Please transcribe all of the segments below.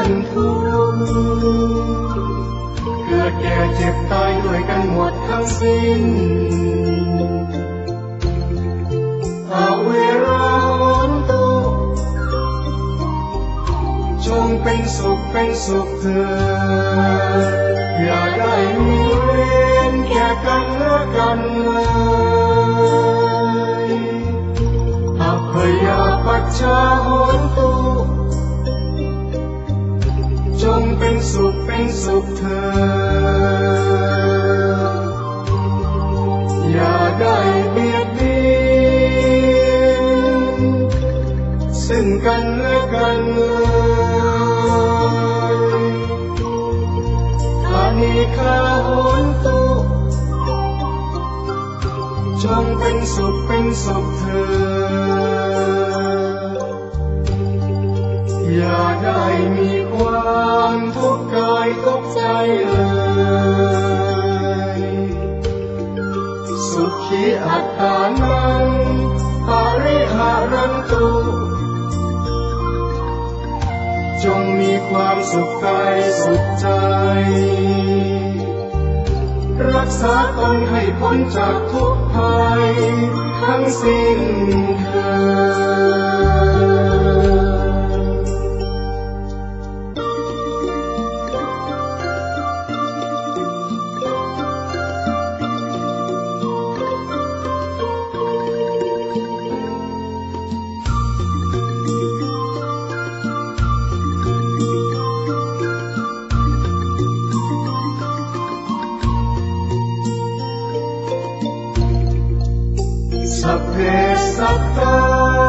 อนทุกข์เกิดแก่เจ็บตายด้วยกันหมดทั้งสิ้นอาเวราโหนตุจงเป็นสุขเถิดอย่าได้มีเวรแก่กันและกันเลยอภัยปัจฉาโหนตุจงเป็นสุขเถิดอย่าได้เบียดเบียนซึ่งกันและกันเลยอานิฆาโหนตุจงเป็นสุขเถิดอย่าได้มีความทุกข์กายทุกข์ใจเลยสุขีอัตตานังปาริหารันตุจงมีความสุขกายสุขใจรักษาตนให้พ้นจากทุกภัยทั้งสิ้นเถิดสัพเพสัตตา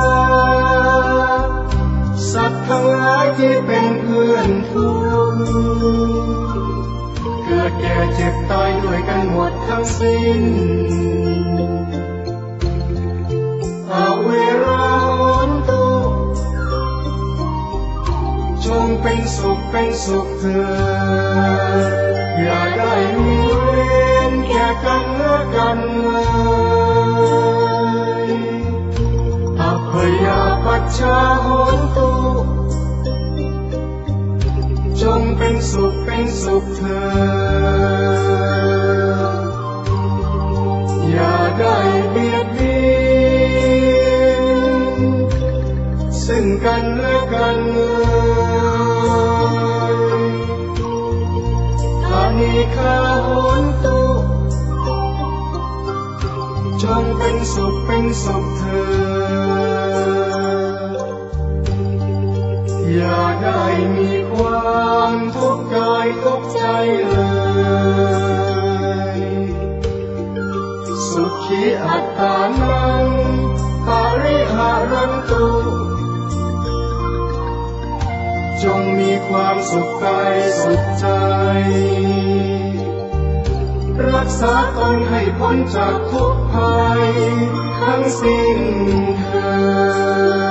สัตว์ทั้งหลายที่เป็นเพื่อนทุกข์เกิดแก่เจ็บตายด้วยกันหมดทั้งสิ้นอาเวราโหนตุจงเป็นสุขเถิดอย่าได้มีเวรแก่กันและกันเลยอภัยปัจฉาโหนตุจงเป็นสุขเถิดอย่าได้เบียดเบียนซึ่งกันและกันเลยอานิฆาโหนตุจงเป็นสุขเถิดอย่าได้มีความทุกข์กายทุกข์ใจเลยสุขีอัตตานังปาริหารันตุจงมีความสุขกายสุขใจรักษาตนให้พ้นจากทุกภัยทั้งสิ้นเถิด